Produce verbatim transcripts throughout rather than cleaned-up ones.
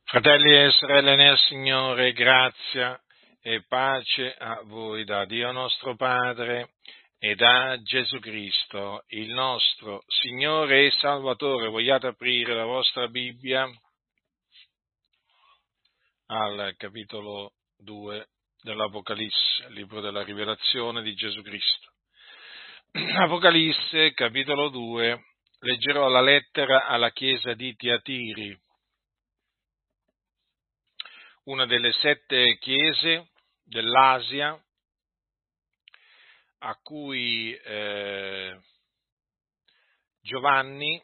Fratelli e sorelle nel Signore, grazia e pace a voi da Dio nostro Padre e da Gesù Cristo, il nostro Signore e Salvatore. Vogliate aprire la vostra Bibbia al capitolo due dell'Apocalisse, il libro della rivelazione di Gesù Cristo. Apocalisse, capitolo due, leggerò la lettera alla chiesa di Tiatiri, una delle sette chiese dell'Asia a cui eh, Giovanni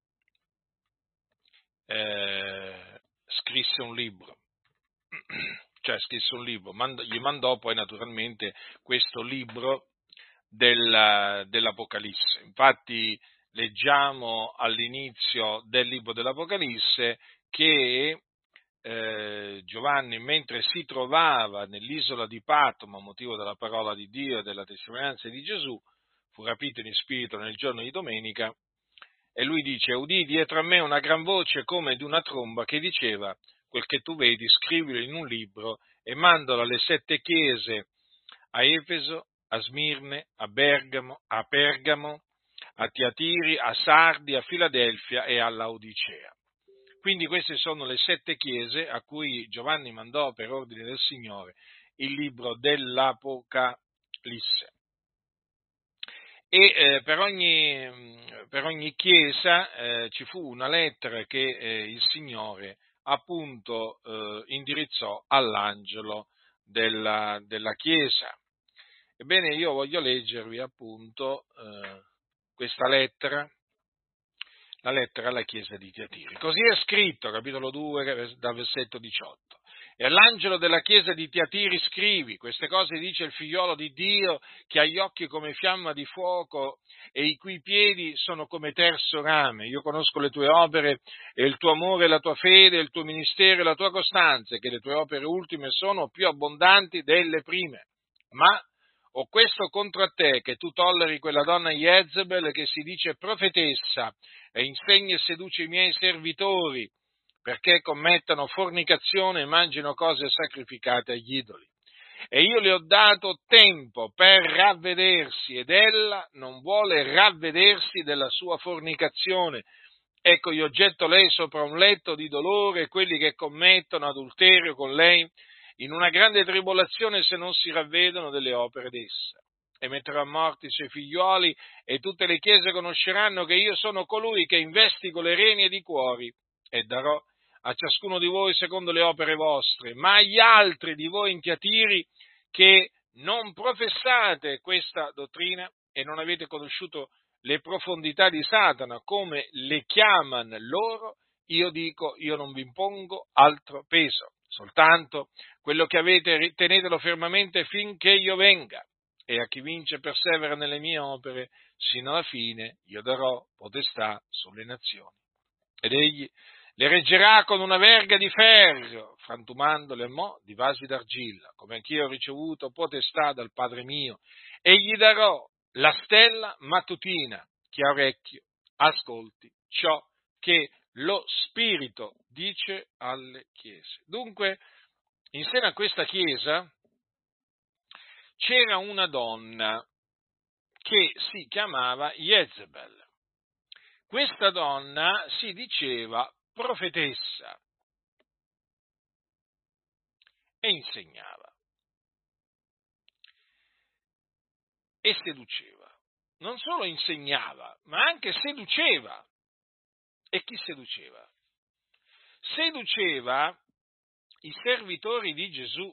eh, scrisse un libro, cioè scrisse un libro, mand- gli mandò poi naturalmente questo libro del, dell'Apocalisse. Infatti leggiamo all'inizio del libro dell'Apocalisse che Eh, Giovanni, mentre si trovava nell'isola di Patmo a motivo della parola di Dio e della testimonianza di Gesù, fu rapito in spirito nel giorno di domenica, e lui dice: udì dietro a me una gran voce come di una tromba che diceva: quel che tu vedi scrivilo in un libro e mandalo alle sette chiese, a Efeso, a Smirne, a Bergamo, a Pergamo, a Tiatiri, a Sardi, a Filadelfia e a Laodicea. Quindi queste sono le sette chiese a cui Giovanni mandò per ordine del Signore il libro dell'Apocalisse. E eh, per, ogni, per ogni chiesa eh, ci fu una lettera che eh, il Signore appunto eh, indirizzò all'angelo della, della chiesa. Ebbene, io voglio leggervi appunto eh, questa lettera, la lettera alla chiesa di Tiatiri. Così è scritto, capitolo due, dal versetto diciotto. E all'angelo della chiesa di Tiatiri scrivi: queste cose dice il figliolo di Dio, che ha gli occhi come fiamma di fuoco e i cui piedi sono come terzo rame. Io conosco le tue opere e il tuo amore, la tua fede, il tuo ministero e la tua costanza, e che le tue opere ultime sono più abbondanti delle prime. Ma ho questo contro te, che tu tolleri quella donna Jezebel, che si dice profetessa e insegna e seduce i miei servitori, perché commettano fornicazione e mangino cose sacrificate agli idoli. E io le ho dato tempo per ravvedersi, ed ella non vuole ravvedersi della sua fornicazione. Ecco, io getto lei sopra un letto di dolore, e quelli che commettono adulterio con lei in una grande tribolazione, se non si ravvedono delle opere d'essa. E metterò a morte i suoi figliuoli, e tutte le chiese conosceranno che io sono colui che investigo le reni di cuori, e darò a ciascuno di voi secondo le opere vostre. Ma agli altri di voi in Tiatiri, che non professate questa dottrina e non avete conosciuto le profondità di Satana, come le chiamano loro, io dico: io non vi impongo altro peso, soltanto quello che avete tenetelo fermamente finché io venga. E a chi vince e persevera nelle mie opere, sino alla fine, io darò potestà sulle nazioni. Ed egli le reggerà con una verga di ferro, frantumandole mo di vasi d'argilla, come anch'io ho ricevuto potestà dal Padre mio, e gli darò la stella mattutina. Chi ha orecchio, ascolti ciò che lo Spirito dice alle chiese. Dunque, in seno a questa chiesa c'era una donna che si chiamava Jezebel. Questa donna si diceva profetessa e insegnava e seduceva. Non solo insegnava, ma anche seduceva. E chi seduceva? Seduceva i servitori di Gesù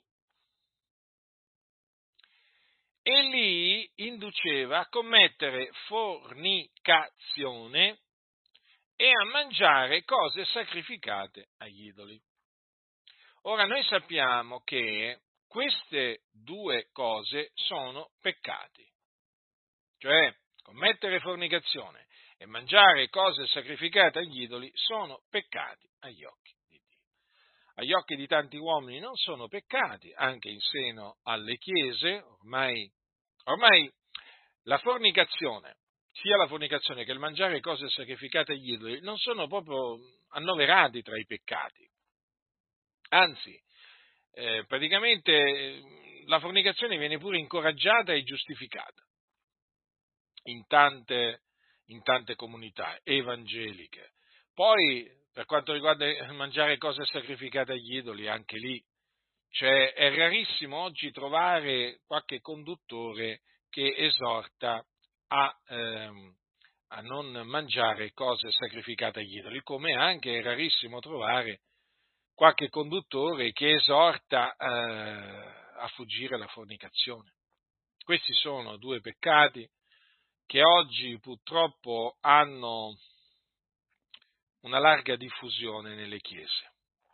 e li induceva a commettere fornicazione e a mangiare cose sacrificate agli idoli. Ora, noi sappiamo che queste due cose sono peccati, cioè commettere fornicazione e mangiare cose sacrificate agli idoli sono peccati agli occhi di Dio. Agli occhi di tanti uomini non sono peccati, anche in seno alle chiese, ormai, ormai la fornicazione, sia la fornicazione che il mangiare cose sacrificate agli idoli, non sono proprio annoverati tra i peccati. Anzi, eh, praticamente eh, la fornicazione viene pure incoraggiata e giustificata in tante, in tante comunità evangeliche. Poi, per quanto riguarda il mangiare cose sacrificate agli idoli, anche lì, cioè, è rarissimo oggi trovare qualche conduttore che esorta a, ehm, a non mangiare cose sacrificate agli idoli, come anche è rarissimo trovare qualche conduttore che esorta eh, a fuggire la fornicazione. Questi sono due peccati che oggi purtroppo hanno una larga diffusione nelle chiese.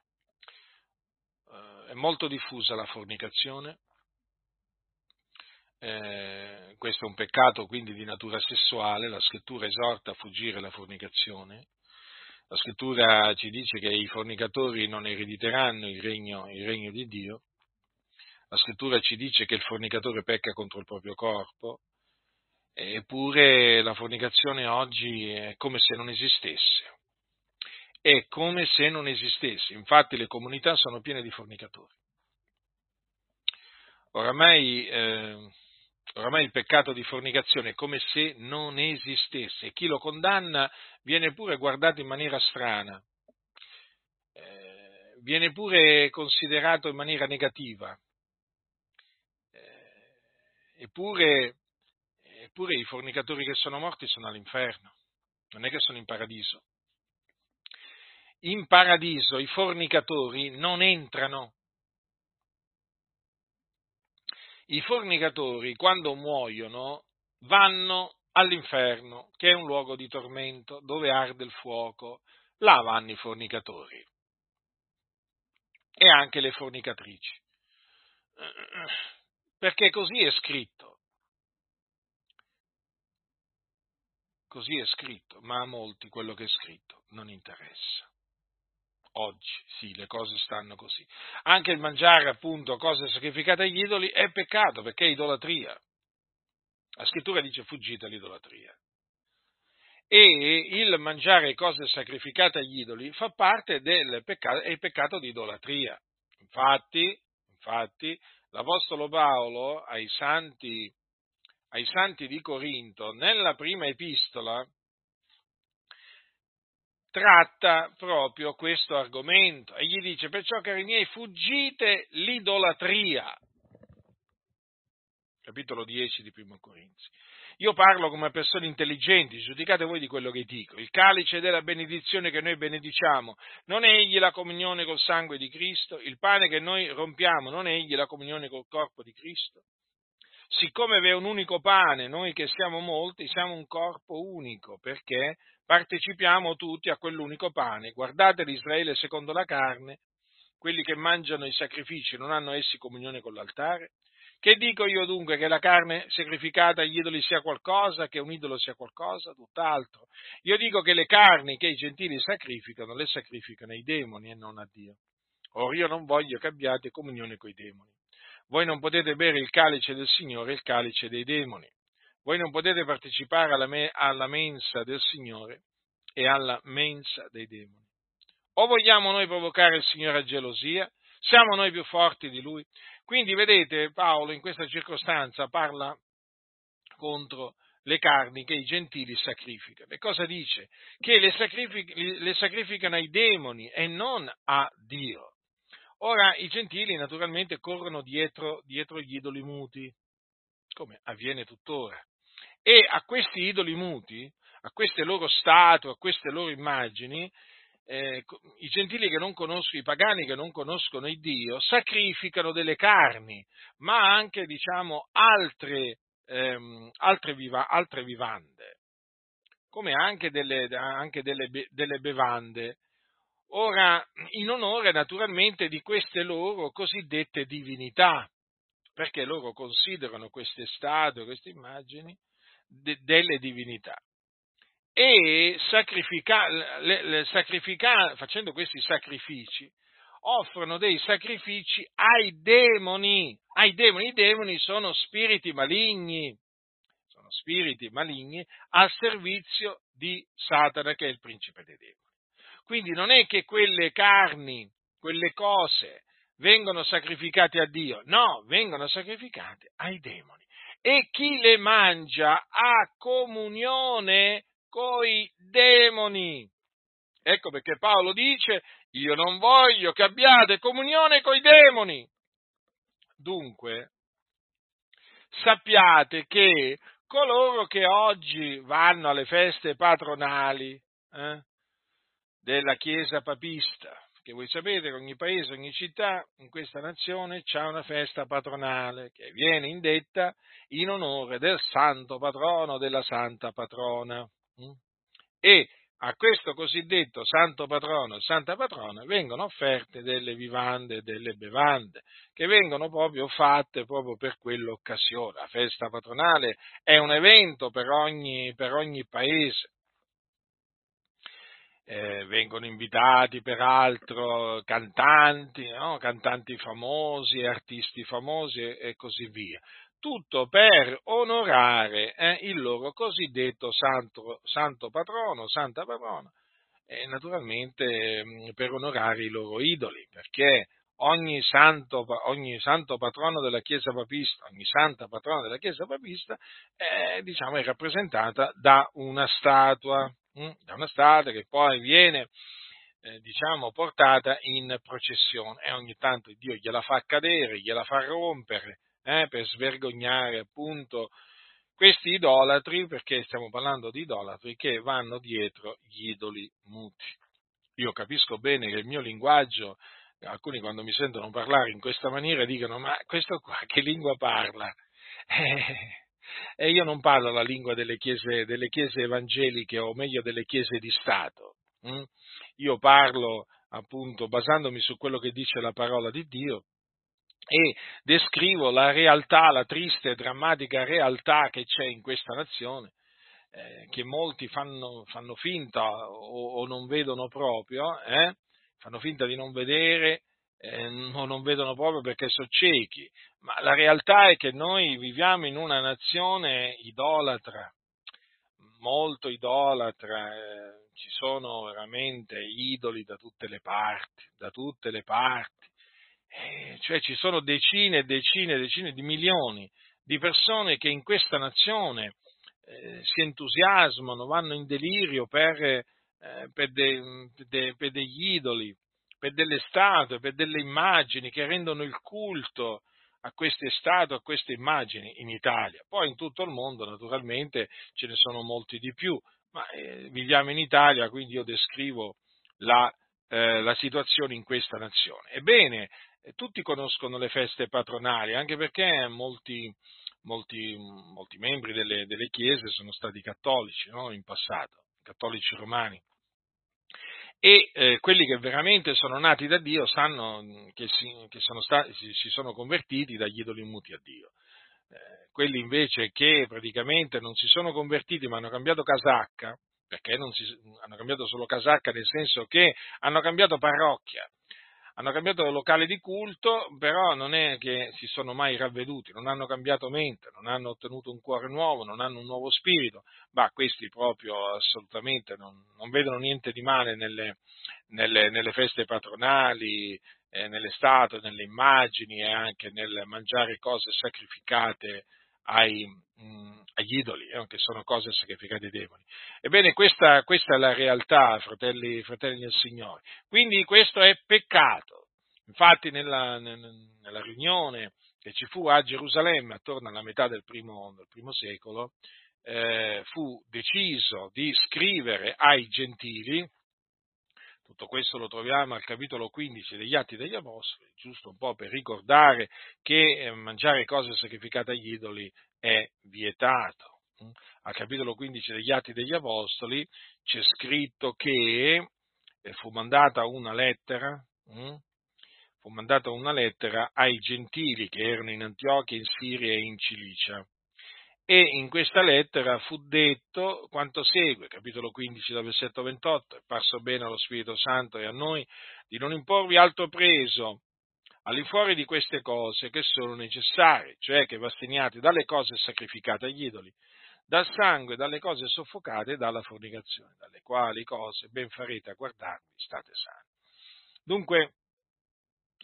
Eh, è molto diffusa la fornicazione, eh, questo è un peccato quindi di natura sessuale, la scrittura esorta a fuggire la fornicazione, la scrittura ci dice che i fornicatori non erediteranno il regno, il regno di Dio, la scrittura ci dice che il fornicatore pecca contro il proprio corpo, eppure la fornicazione oggi è come se non esistesse, è come se non esistesse, infatti le comunità sono piene di fornicatori. Oramai, eh, oramai il peccato di fornicazione è come se non esistesse e chi lo condanna viene pure guardato in maniera strana, eh, viene pure considerato in maniera negativa, eh, eppure, eppure i fornicatori che sono morti sono all'inferno, non è che sono in paradiso. In paradiso i fornicatori non entrano. I fornicatori, quando muoiono, vanno all'inferno, che è un luogo di tormento, dove arde il fuoco. Là vanno i fornicatori e anche le fornicatrici. Perché così è scritto. Così è scritto, ma a molti quello che è scritto non interessa. Oggi, sì, le cose stanno così. Anche il mangiare, appunto, cose sacrificate agli idoli è peccato, perché è idolatria. La scrittura dice fuggite all'idolatria. E il mangiare cose sacrificate agli idoli fa parte del peccato, è il peccato di idolatria. Infatti, infatti, l'Apostolo Paolo ai santi, ai santi di Corinto, nella prima epistola, tratta proprio questo argomento e gli dice: perciò, cari miei, fuggite l'idolatria. Capitolo dieci di Primo Corinzi. Io parlo come persone intelligenti, giudicate voi di quello che dico. Il calice della benedizione che noi benediciamo, non è egli la comunione col sangue di Cristo? Il pane che noi rompiamo, non è egli la comunione col corpo di Cristo? Siccome vi è un unico pane, noi che siamo molti, siamo un corpo unico, perché partecipiamo tutti a quell'unico pane. Guardate l'Israele secondo la carne, quelli che mangiano i sacrifici non hanno essi comunione con l'altare? Che dico io dunque, che la carne sacrificata agli idoli sia qualcosa, che un idolo sia qualcosa? Tutt'altro. Io dico che le carni che i gentili sacrificano, le sacrificano ai demoni e non a Dio. Or io non voglio che abbiate comunione coi demoni. Voi non potete bere il calice del Signore e il calice dei demoni. Voi non potete partecipare alla, me- alla mensa del Signore e alla mensa dei demoni. O vogliamo noi provocare il Signore a gelosia? Siamo noi più forti di Lui? Quindi vedete, Paolo in questa circostanza parla contro le carni che i gentili sacrificano. E cosa dice? Che le, sacrific- le sacrificano ai demoni e non a Dio. Ora, i gentili naturalmente corrono dietro, dietro gli idoli muti, come avviene tuttora. E a questi idoli muti, a queste loro statue, a queste loro immagini, eh, i gentili che non conoscono, i pagani che non conoscono il Dio, sacrificano delle carni, ma anche, diciamo, altre, ehm, altre, viva, altre vivande, come anche delle, anche delle, delle bevande. Ora, in onore naturalmente di queste loro cosiddette divinità, perché loro considerano queste statue, queste immagini, de, delle divinità. E sacrifica, le, le sacrifica, facendo questi sacrifici, offrono dei sacrifici ai demoni. Ai demoni, i demoni sono spiriti maligni, sono spiriti maligni al servizio di Satana, che è il principe dei demoni. Quindi non è che quelle carni quelle cose vengono sacrificate a Dio? No, vengono sacrificate ai demoni. E chi le mangia ha comunione coi demoni. Ecco perché Paolo dice: io non voglio che abbiate comunione coi demoni. Dunque, sappiate che coloro che oggi vanno alle feste patronali eh, della Chiesa papista, che voi sapete che ogni paese, ogni città in questa nazione c'ha una festa patronale che viene indetta in onore del santo patrono, della santa patrona. mm? E a questo cosiddetto santo patrono e santa patrona vengono offerte delle vivande e delle bevande, che vengono proprio fatte proprio per quell'occasione. La festa patronale è un evento per ogni, per ogni paese. Eh, vengono invitati peraltro cantanti, no? Cantanti famosi, artisti famosi e, e così via. Tutto per onorare eh, il loro cosiddetto santo, santo patrono, santa patrona, e naturalmente mh, per onorare i loro idoli, perché ogni santo, ogni santo patrono della Chiesa papista, ogni santa patrona della Chiesa papista è, diciamo, è rappresentata da una statua, mh, da una statua che poi viene eh, diciamo, portata in processione e ogni tanto Dio gliela fa cadere, gliela fa rompere eh, per svergognare appunto questi idolatri, perché stiamo parlando di idolatri che vanno dietro gli idoli muti. Io capisco bene che il mio linguaggio, alcuni quando mi sentono parlare in questa maniera dicono: ma questo qua che lingua parla? Eh, e io non parlo la lingua delle chiese, delle chiese evangeliche, o meglio delle chiese di Stato. hm? Io parlo appunto basandomi su quello che dice la parola di Dio e descrivo la realtà, la triste e drammatica realtà che c'è in questa nazione, eh, che molti fanno, fanno finta o, o non vedono proprio, eh? fanno finta di non vedere eh, o non vedono proprio perché sono ciechi, ma la realtà è che noi viviamo in una nazione idolatra, molto idolatra, eh, ci sono veramente idoli da tutte le parti, da tutte le parti. Eh, cioè ci sono decine e decine e decine di milioni di persone che in questa nazione eh, si entusiasmano, vanno in delirio per, eh, per, de- per de- per degli idoli, per delle statue, per delle immagini che rendono il culto a queste statue, a queste immagini in Italia. Poi in tutto il mondo naturalmente ce ne sono molti di più, ma eh, viviamo in Italia, quindi io descrivo la, eh, la situazione in questa nazione. Ebbene, eh, tutti conoscono le feste patronali, anche perché molti, molti, molti membri delle, delle chiese sono stati cattolici, no? In passato, cattolici romani. E eh, quelli che veramente sono nati da Dio sanno mh, che, si, che sono stati, si, si sono convertiti dagli idoli muti a Dio. Eh, quelli invece che praticamente non si sono convertiti ma hanno cambiato casacca, perché non si, hanno cambiato solo casacca nel senso che hanno cambiato parrocchia, hanno cambiato locale di culto, però non è che si sono mai ravveduti, non hanno cambiato mente, non hanno ottenuto un cuore nuovo, non hanno un nuovo spirito, ma questi proprio assolutamente non, non vedono niente di male nelle, nelle, nelle feste patronali, eh, nelle statue, nelle immagini e anche nel mangiare cose sacrificate ai, mh, agli idoli, eh, che sono cose sacrificate ai demoni. Ebbene, questa, questa è la realtà, fratelli, fratelli del Signore. Quindi questo è peccato. Infatti nella, nella riunione che ci fu a Gerusalemme attorno alla metà del primo, del primo secolo, eh, fu deciso di scrivere ai gentili. Tutto questo lo troviamo al capitolo quindici degli Atti degli Apostoli, giusto un po' per ricordare che mangiare cose sacrificate agli idoli è vietato. Al capitolo quindici degli Atti degli Apostoli c'è scritto che fu mandata una lettera, fu mandata una lettera ai gentili che erano in Antiochia, in Siria e in Cilicia. E in questa lettera fu detto quanto segue, capitolo quindici, da versetto ventotto: è parso bene allo Spirito Santo e a noi di non imporvi altro preso all'infuori di queste cose che sono necessarie, cioè che v'asteniate dalle cose sacrificate agli idoli, dal sangue, dalle cose soffocate e dalla fornicazione, dalle quali cose ben farete a guardarvi, state sani. Dunque,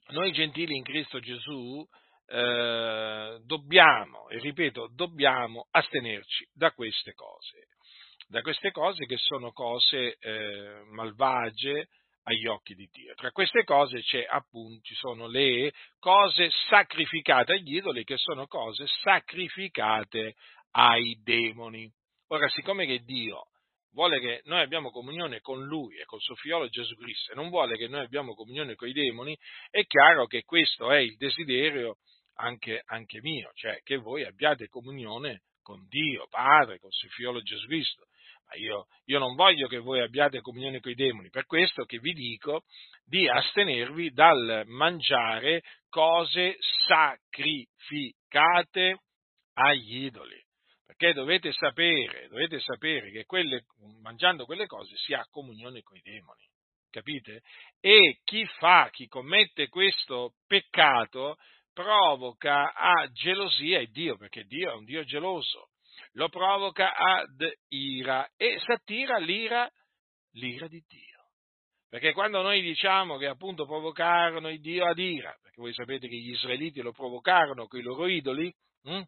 noi gentili in Cristo Gesù eh, dobbiamo, e ripeto, dobbiamo astenerci da queste cose, da queste cose che sono cose eh, malvagie agli occhi di Dio. Tra queste cose c'è appunto, ci sono le cose sacrificate agli idoli, che sono cose sacrificate ai demoni. Ora, siccome che Dio vuole che noi abbiamo comunione con Lui e col suo figliolo Gesù Cristo, e non vuole che noi abbiamo comunione con i demoni, è chiaro che questo è il desiderio anche, anche mio, cioè che voi abbiate comunione con Dio, Padre, con il suo figliolo Gesù Cristo. Ma io, io non voglio che voi abbiate comunione con i demoni, per questo che vi dico di astenervi dal mangiare cose sacrificate agli idoli. Perché dovete sapere, dovete sapere che quelle, mangiando quelle cose si ha comunione con i demoni, capite? E chi fa, chi commette questo peccato provoca a gelosia il Dio, perché Dio è un Dio geloso, lo provoca ad ira e s'attira l'ira, l'ira di Dio. Perché quando noi diciamo che appunto provocarono il Dio ad ira, perché voi sapete che gli israeliti lo provocarono con i loro idoli, hm?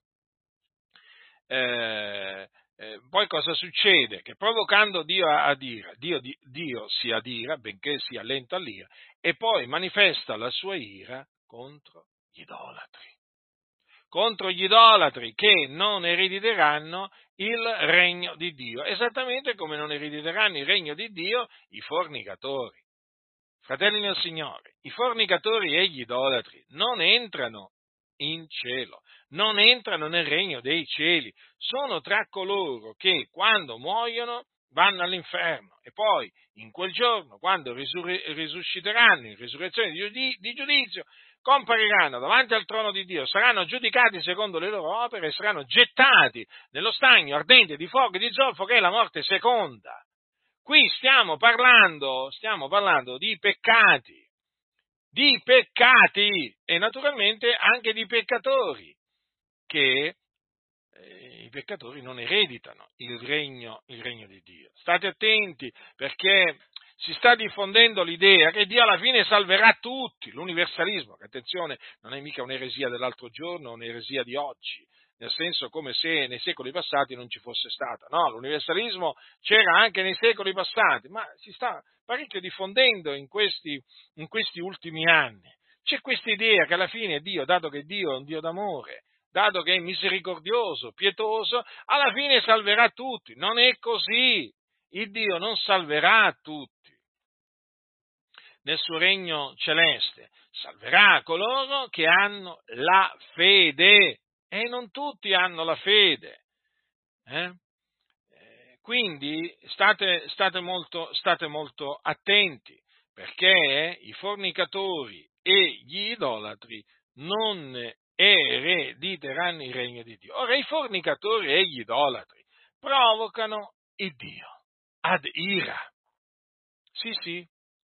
Eh, eh, poi cosa succede? Che provocando Dio ad ira, Dio, Dio si adira, benché sia lento all'ira, e poi manifesta la sua ira contro gli idolatri. Contro gli idolatri che non erediteranno il regno di Dio, esattamente come non erediteranno il regno di Dio i fornicatori. Fratelli nel Signore, i fornicatori e gli idolatri non entrano in cielo, non entrano nel regno dei cieli, sono tra coloro che quando muoiono vanno all'inferno e poi in quel giorno, quando risurre- risusciteranno in risurrezione di, giudi- di giudizio, compariranno davanti al trono di Dio, saranno giudicati secondo le loro opere e saranno gettati nello stagno ardente di fuoco e di zolfo che è la morte seconda. Qui stiamo parlando, stiamo parlando di peccati, di peccati e naturalmente anche di peccatori, che eh, i peccatori non ereditano il regno, il regno di Dio. State attenti perché si sta diffondendo l'idea che Dio alla fine salverà tutti, l'universalismo, che attenzione, non è mica un'eresia dell'altro giorno, un'eresia di oggi, nel senso come se nei secoli passati non ci fosse stata. No, l'universalismo c'era anche nei secoli passati, ma si sta parecchio diffondendo in questi, in questi ultimi anni. C'è questa idea che alla fine Dio, dato che Dio è un Dio d'amore, dato che è misericordioso, pietoso, alla fine salverà tutti. Non è così. Il Dio non salverà tutti nel suo regno celeste, salverà coloro che hanno la fede e non tutti hanno la fede. Eh? Eh, Quindi state, state, molto, state molto attenti perché i fornicatori e gli idolatri non erediteranno il regno di Dio. Ora, i fornicatori e gli idolatri provocano il Dio ad ira. Sì, sì.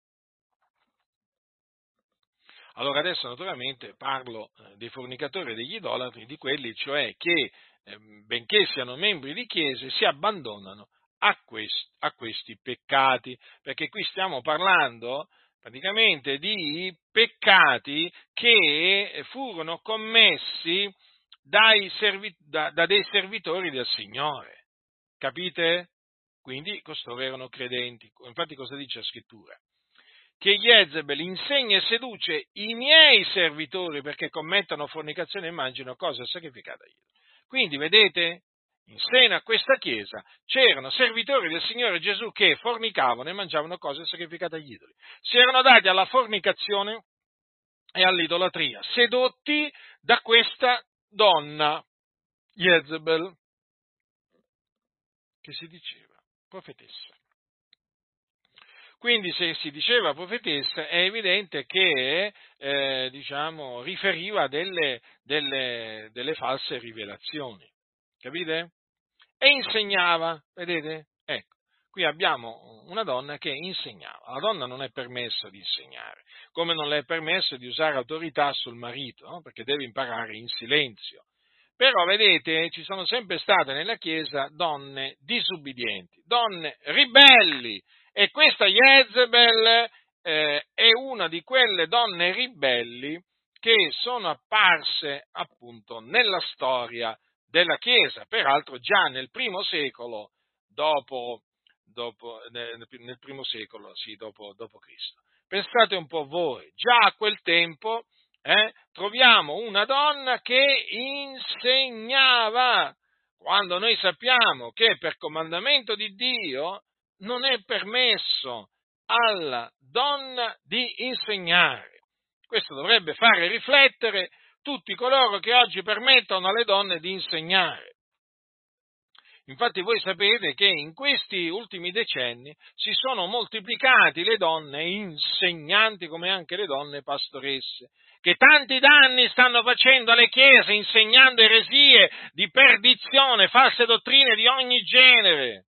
Allora adesso naturalmente parlo eh, dei fornicatori e degli idolatri, di quelli cioè che, eh, benché siano membri di chiese, si abbandonano a, quest, a questi peccati, perché qui stiamo parlando praticamente di peccati che furono commessi dai servi, da, da dei servitori del Signore, capite? Quindi costoro erano credenti, infatti cosa dice la scrittura? Che Jezebel insegna e seduce i miei servitori perché commettano fornicazione e mangino cose sacrificate agli idoli. Quindi, vedete, in seno a questa chiesa c'erano servitori del Signore Gesù che fornicavano e mangiavano cose sacrificate agli idoli. Si erano dati alla fornicazione e all'idolatria, sedotti da questa donna, Jezebel, che si diceva profetessa. Quindi se si diceva profetessa è evidente che eh, diciamo, riferiva delle, delle, delle false rivelazioni, capite? E insegnava, vedete? Ecco, qui abbiamo una donna che insegnava. Alla donna non è permesso di insegnare, come non le è permesso di usare autorità sul marito, no? Perché deve imparare in silenzio. Però, vedete, ci sono sempre state nella Chiesa donne disubbidienti, donne ribelli, e questa Jezebel eh, è una di quelle donne ribelli che sono apparse appunto nella storia della Chiesa, peraltro già nel primo secolo dopo, dopo nel, nel primo secolo, sì, dopo, dopo Cristo. Pensate un po' voi, già a quel tempo eh, troviamo una donna che insegnava, quando noi sappiamo che per comandamento di Dio non è permesso alla donna di insegnare. Questo dovrebbe fare riflettere tutti coloro che oggi permettono alle donne di insegnare. Infatti voi sapete che in questi ultimi decenni si sono moltiplicati le donne insegnanti come anche le donne pastoresse, che tanti danni stanno facendo alle chiese insegnando eresie di perdizione, false dottrine di ogni genere.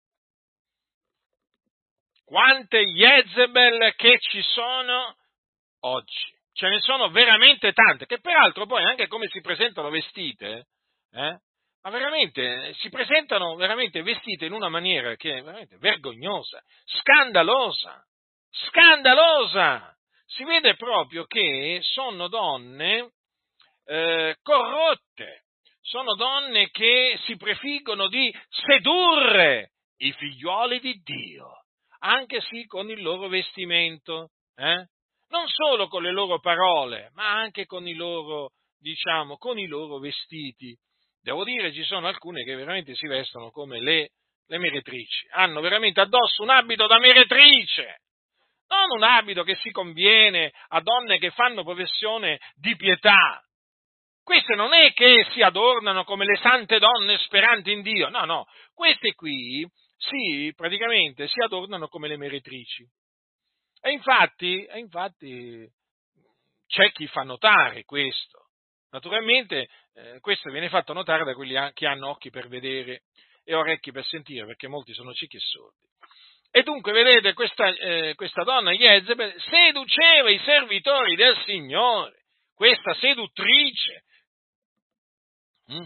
Quante Jezebel che ci sono oggi, ce ne sono veramente tante, che peraltro poi anche come si presentano vestite, eh, ma veramente si presentano veramente vestite in una maniera che è veramente vergognosa, scandalosa, scandalosa. Si vede proprio che sono donne eh, corrotte, sono donne che si prefiggono di sedurre i figlioli di Dio, anche sì con il loro vestimento, eh? Non solo con le loro parole, ma anche con i loro, diciamo, con i loro vestiti. Devo dire, ci sono alcune che veramente si vestono come le, le meretrici, hanno veramente addosso un abito da meretrice, non un abito che si conviene a donne che fanno professione di pietà. Queste non è che si adornano come le sante donne speranti in Dio, no, no, queste qui, sì, praticamente si adornano come le meretrici. E infatti, e infatti c'è chi fa notare questo. Naturalmente eh, questo viene fatto notare da quelli che hanno occhi per vedere e orecchi per sentire, perché molti sono ciechi e sordi. E dunque, vedete, questa, eh, questa donna Jezebel seduceva i servitori del Signore, questa seduttrice, hm,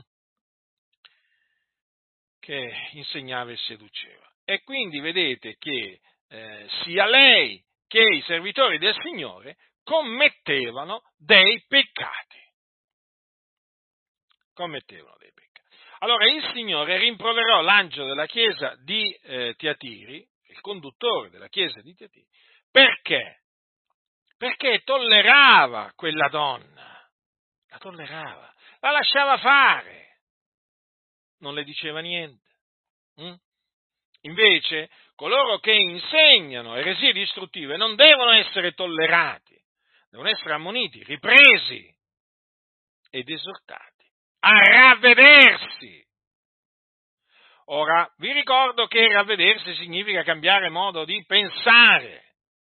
che insegnava e seduceva. E quindi vedete che eh, sia lei che i servitori del Signore commettevano dei peccati. Commettevano dei peccati. Allora il Signore rimproverò l'angelo della chiesa di eh, Tiatiri, il conduttore della chiesa di Tiatiri, perché? Perché tollerava quella donna, la tollerava, la lasciava fare, non le diceva niente. Hm? Invece, coloro che insegnano eresie distruttive non devono essere tollerati, devono essere ammoniti, ripresi ed esortati a ravvedersi. Ora, vi ricordo che ravvedersi significa cambiare modo di pensare.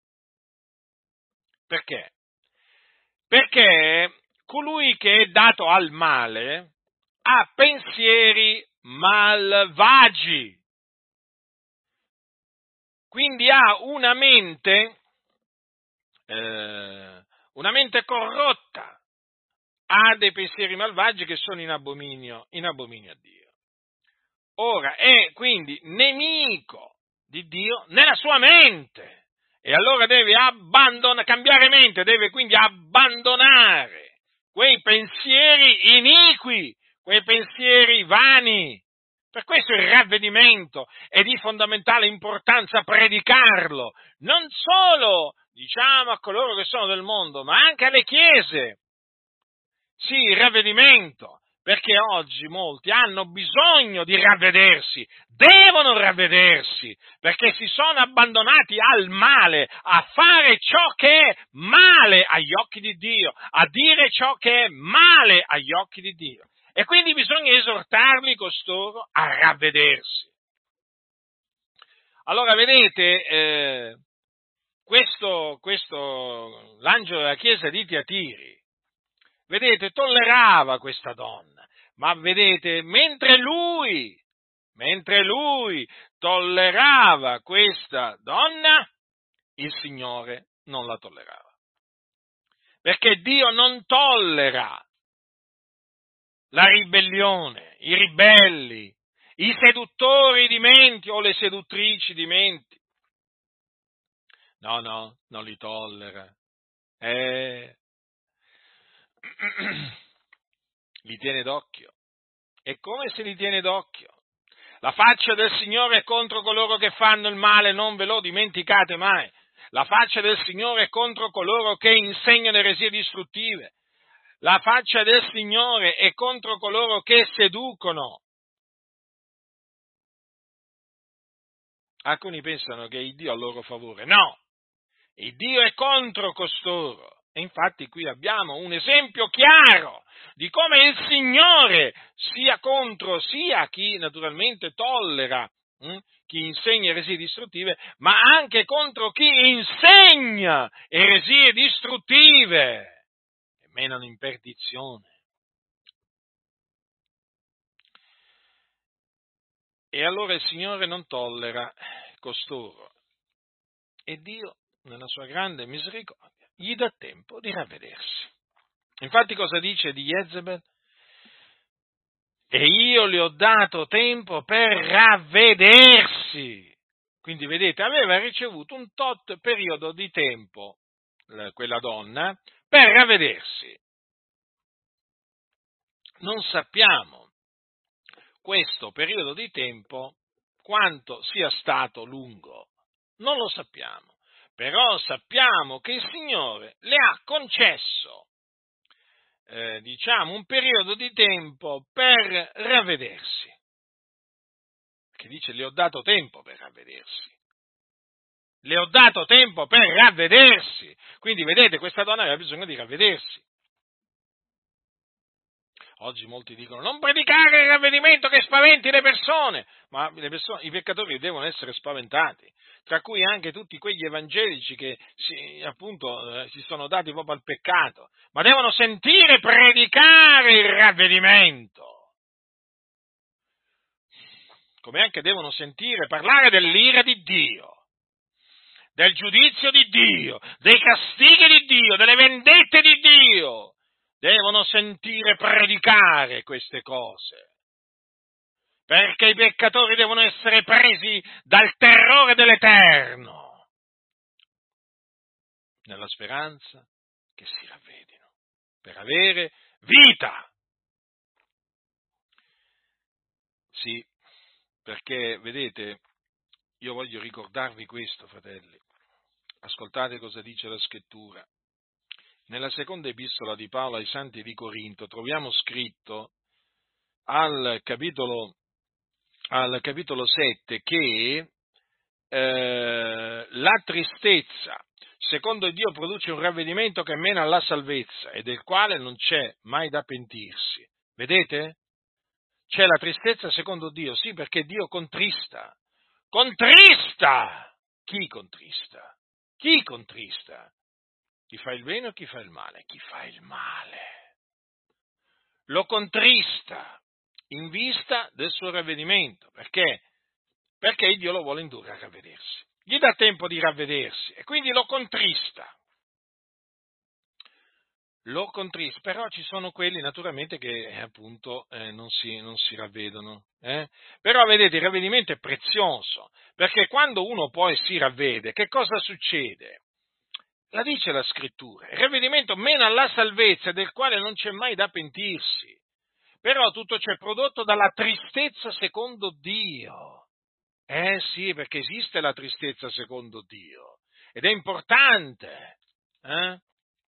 Perché? Perché colui che è dato al male ha pensieri malvagi. Quindi ha una mente, eh, una mente corrotta, ha dei pensieri malvagi che sono in abominio, in abominio a Dio. Ora è quindi nemico di Dio nella sua mente e allora deve abbandonare, cambiare mente, deve quindi abbandonare quei pensieri iniqui, quei pensieri vani. Per questo il ravvedimento è di fondamentale importanza predicarlo, non solo, diciamo, a coloro che sono del mondo, ma anche alle chiese. Sì, il ravvedimento, perché oggi molti hanno bisogno di ravvedersi, devono ravvedersi, perché si sono abbandonati al male, a fare ciò che è male agli occhi di Dio, a dire ciò che è male agli occhi di Dio. E quindi bisogna esortarli costoro a ravvedersi. Allora, vedete, eh, questo, questo, l'angelo della chiesa di Tiatiri, vedete, tollerava questa donna, ma vedete, mentre lui, mentre lui tollerava questa donna, il Signore non la tollerava. Perché Dio non tollera la ribellione, i ribelli, i seduttori di menti o le seduttrici di menti. No, no, non li tollera. Eh, li tiene d'occhio. E come se li tiene d'occhio? La faccia del Signore è contro coloro che fanno il male, non ve lo dimenticate mai. La faccia del Signore è contro coloro che insegnano eresie distruttive. La faccia del Signore è contro coloro che seducono. Alcuni pensano che il Dio è a loro favore. No, il Dio è contro costoro. E infatti qui abbiamo un esempio chiaro di come il Signore sia contro sia chi naturalmente tollera, hm, chi insegna eresie distruttive, ma anche contro chi insegna eresie distruttive e menano in perdizione. E allora il Signore non tollera costoro. E Dio, nella sua grande misericordia, gli dà tempo di ravvedersi. Infatti cosa dice di Jezebel? E io le ho dato tempo per ravvedersi. Quindi vedete, aveva ricevuto un tot periodo di tempo, quella donna, per ravvedersi. Non sappiamo questo periodo di tempo quanto sia stato lungo. Non lo sappiamo, però sappiamo che il Signore le ha concesso, eh, diciamo, un periodo di tempo per ravvedersi. Che dice, le ho dato tempo per ravvedersi. Le ho dato tempo per ravvedersi. Quindi, vedete, questa donna aveva bisogno di ravvedersi. Oggi molti dicono, non predicare il ravvedimento che spaventi le persone. Ma le persone, i peccatori devono essere spaventati, tra cui anche tutti quegli evangelici che si, appunto, eh, si sono dati proprio al peccato, ma devono sentire predicare il ravvedimento, come anche devono sentire parlare dell'ira di Dio, del giudizio di Dio, dei castighi di Dio, delle vendette di Dio. Devono sentire predicare queste cose, perché i peccatori devono essere presi dal terrore dell'Eterno, nella speranza che si ravvedino, per avere vita. Sì, perché, vedete, io voglio ricordarvi questo, fratelli. Ascoltate cosa dice la Scrittura. Nella seconda epistola di Paolo ai Santi di Corinto troviamo scritto al capitolo, al capitolo sette che eh, la tristezza, secondo Dio, produce un ravvedimento che mena alla salvezza e del quale non c'è mai da pentirsi. Vedete? C'è la tristezza secondo Dio, sì, perché Dio contrista. Contrista! Chi contrista? Chi contrista? Chi fa il bene o chi fa il male? Chi fa il male. Lo contrista in vista del suo ravvedimento. Perché? Perché Dio lo vuole indurre a ravvedersi. Gli dà tempo di ravvedersi e quindi lo contrista. Lo contrista, però ci sono quelli naturalmente che eh, appunto eh, non, si, non si ravvedono. Eh? Però vedete, il ravvedimento è prezioso, perché quando uno poi si ravvede, che cosa succede? La dice la Scrittura, il ravvedimento mena alla salvezza del quale non c'è mai da pentirsi, però tutto ciò è prodotto dalla tristezza secondo Dio. Eh sì, perché esiste la tristezza secondo Dio, ed è importante. Eh?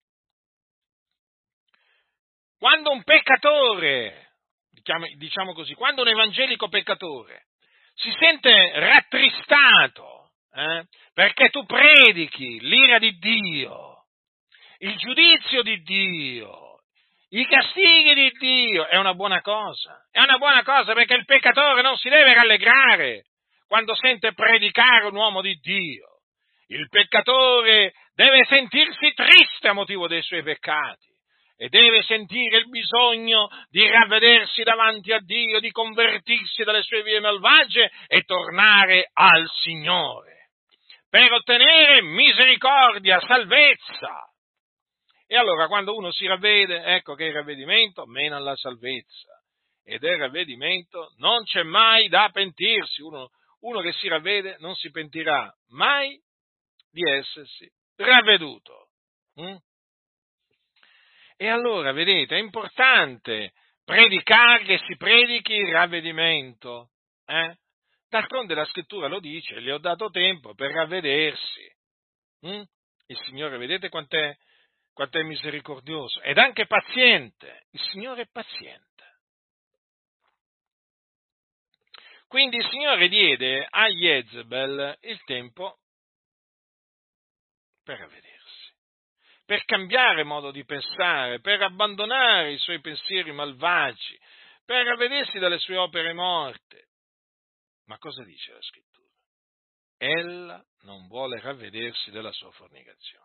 Quando un peccatore, diciamo, diciamo così, quando un evangelico peccatore si sente rattristato, eh, perché tu predichi l'ira di Dio, il giudizio di Dio, i castighi di Dio, è una buona cosa, è una buona cosa perché il peccatore non si deve rallegrare quando sente predicare un uomo di Dio. Il peccatore deve sentirsi triste a motivo dei suoi peccati e deve sentire il bisogno di ravvedersi davanti a Dio, di convertirsi dalle sue vie malvagie e tornare al Signore per ottenere misericordia, salvezza. E allora quando uno si ravvede, ecco che il ravvedimento mena alla salvezza, e del ravvedimento non c'è mai da pentirsi. Uno, uno che si ravvede non si pentirà mai di essersi ravveduto. Mm? E allora, vedete, è importante predicare che si predichi il ravvedimento. Eh? D'altronde la scrittura lo dice, gli ho dato tempo per ravvedersi. Mm? Il Signore, vedete quant'è, quant'è misericordioso ed anche paziente. Il Signore è paziente. Quindi il Signore diede a Jezebel il tempo per ravvedersi, per cambiare modo di pensare, per abbandonare i suoi pensieri malvagi, per ravvedersi dalle sue opere morte. Ma cosa dice la scrittura? Ella non vuole ravvedersi della sua fornicazione.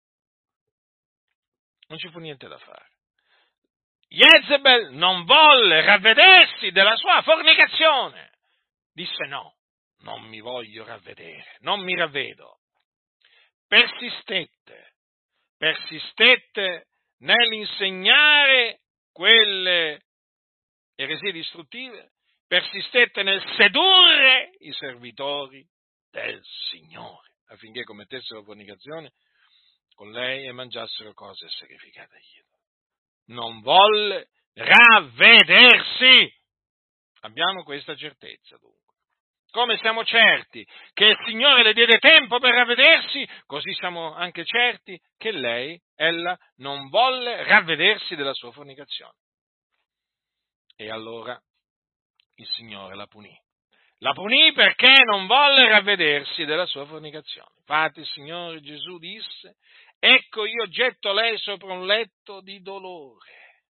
Non ci fu niente da fare. Jezebel non volle ravvedersi della sua fornicazione. Disse no, non mi voglio ravvedere, non mi ravvedo. Persistette, persistette nell'insegnare quelle eresie distruttive, persistette nel sedurre i servitori del Signore, affinché commettessero fornicazione con lei e mangiassero cose sacrificate agli idoli. Non volle ravvedersi. Abbiamo questa certezza, dunque. Come siamo certi che il Signore le diede tempo per ravvedersi, così siamo anche certi che lei, ella, non volle ravvedersi della sua fornicazione. E allora il Signore la punì. La punì perché non volle ravvedersi della sua fornicazione. Infatti il Signore Gesù disse: ecco, io getto lei sopra un letto di dolore.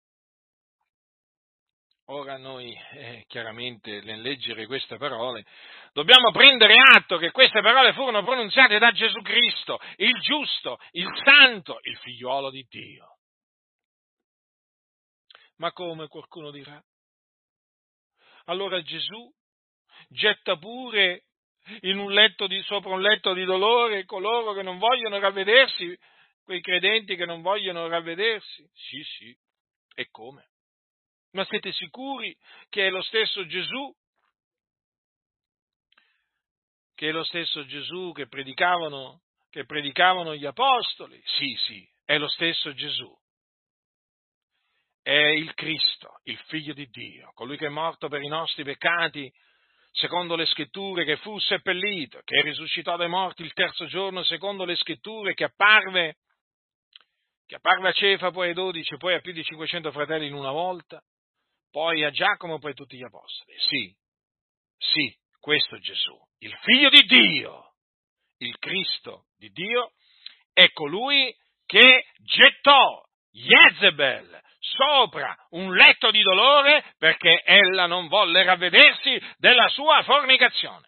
Ora noi, eh, chiaramente, nel leggere queste parole, dobbiamo prendere atto che queste parole furono pronunziate da Gesù Cristo, il giusto, il santo, il figliuolo di Dio. Ma come, qualcuno dirà? Allora Gesù getta pure in un letto di, sopra un letto di dolore coloro che non vogliono ravvedersi, quei credenti che non vogliono ravvedersi? Sì, sì, e come? Ma siete sicuri che è lo stesso Gesù? Che è lo stesso Gesù che predicavano, che predicavano gli apostoli? Sì, sì, è lo stesso Gesù. È il Cristo, il Figlio di Dio, colui che è morto per i nostri peccati, secondo le Scritture, che fu seppellito, che risuscitò dai morti il terzo giorno, secondo le Scritture, che apparve, che apparve a Cefa, poi ai dodici, poi a più di cinquecento fratelli in una volta, poi a Giacomo, poi a tutti gli apostoli. Sì, sì, questo Gesù, il Figlio di Dio, il Cristo di Dio, è colui che gettò Jezebel sopra un letto di dolore perché ella non volle ravvedersi della sua fornicazione.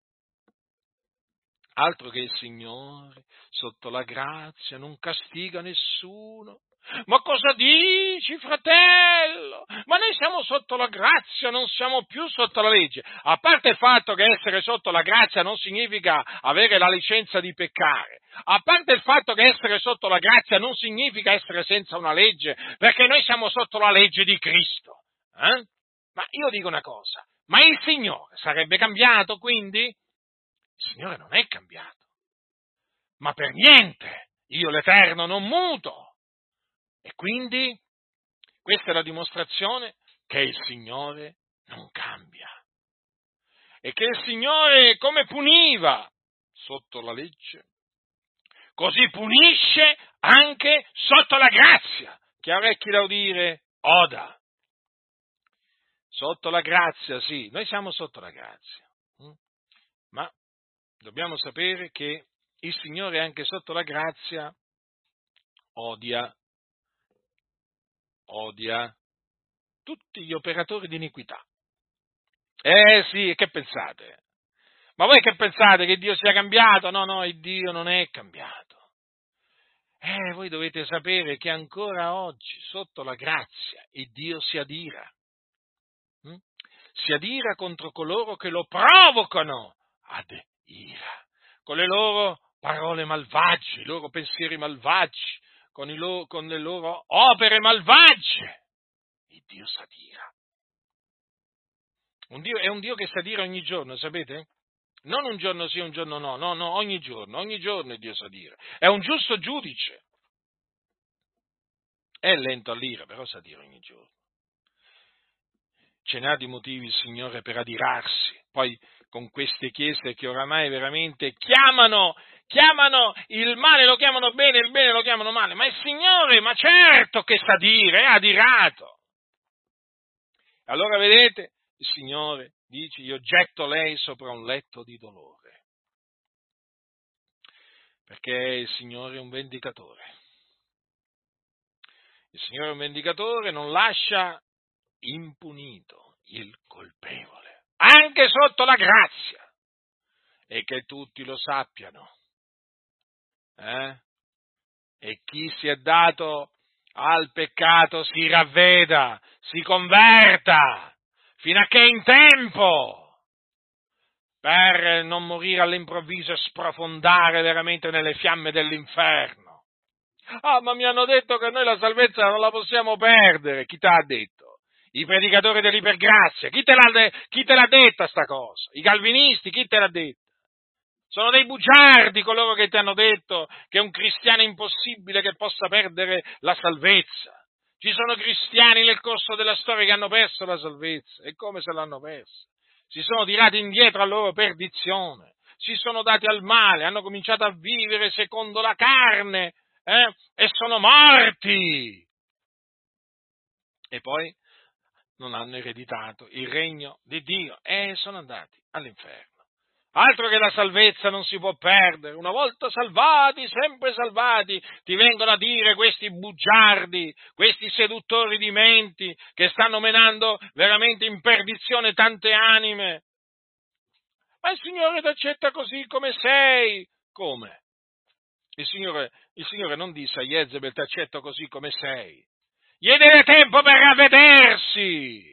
Altro che il Signore, sotto la grazia, non castiga nessuno. Ma cosa dici, fratello? Ma noi siamo sotto la grazia, non siamo più sotto la legge. A parte il fatto che essere sotto la grazia non significa avere la licenza di peccare. A parte il fatto che essere sotto la grazia non significa essere senza una legge, perché noi siamo sotto la legge di Cristo. Eh? Ma io dico una cosa, ma il Signore sarebbe cambiato quindi? Il Signore non è cambiato, ma per niente. Io l'Eterno non muto. E quindi questa è la dimostrazione che il Signore non cambia. E che il Signore, come puniva sotto la legge, così punisce anche sotto la grazia. Chi ha orecchi da udire, oda. Sotto la grazia, sì, noi siamo sotto la grazia. Ma dobbiamo sapere che il Signore anche sotto la grazia odia, odia tutti gli operatori di iniquità. Eh sì, che pensate? Ma voi che pensate, che Dio sia cambiato? No, no, il Dio non è cambiato. Eh, voi dovete sapere che ancora oggi, sotto la grazia, il Dio si adira. Hm? Si adira contro coloro che lo provocano ad ira, con le loro parole malvagie, i loro pensieri malvagi, con, i loro, con le loro opere malvagie. Il Dio s'adira. Un Dio, è un Dio che s'adira ogni giorno, sapete? Non un giorno sì, un giorno no, no, no, ogni giorno, ogni giorno Dio sa dire. È un giusto giudice. È lento all'ira, però sa dire ogni giorno. Ce n'ha di motivi il Signore per adirarsi. Poi con queste chiese che oramai veramente chiamano, chiamano il male, lo chiamano bene, il bene lo chiamano male. Ma il Signore, ma certo che sa dire, è adirato. Allora vedete, il Signore dice, io getto lei sopra un letto di dolore. Perché il Signore è un vendicatore. Il Signore è un vendicatore, non lascia impunito il colpevole, anche sotto la grazia, e che tutti lo sappiano. Eh? E chi si è dato al peccato si ravveda, si converta, fino a che è in tempo, per non morire all'improvviso e sprofondare veramente nelle fiamme dell'inferno. Ah, ma mi hanno detto che noi la salvezza non la possiamo perdere. Chi te l'ha detto? I predicatori dell'ipergrazia. Chi te l'ha, de- chi te l'ha detta sta cosa? I calvinisti, chi te l'ha detto? Sono dei bugiardi coloro che ti hanno detto che è un cristiano impossibile che possa perdere la salvezza. Ci sono cristiani nel corso della storia che hanno perso la salvezza. E come se l'hanno persa? Si sono tirati indietro alla loro perdizione, si sono dati al male, hanno cominciato a vivere secondo la carne, eh? E sono morti. E poi non hanno ereditato il regno di Dio e sono andati all'inferno. Altro che la salvezza non si può perdere, una volta salvati, sempre salvati, ti vengono a dire questi bugiardi, questi seduttori di menti che stanno menando veramente in perdizione tante anime. Ma il Signore ti accetta così come sei. Come? Il Signore, il Signore non disse a Jezebel ti accetto così come sei. Gli deve tempo per ravvedersi.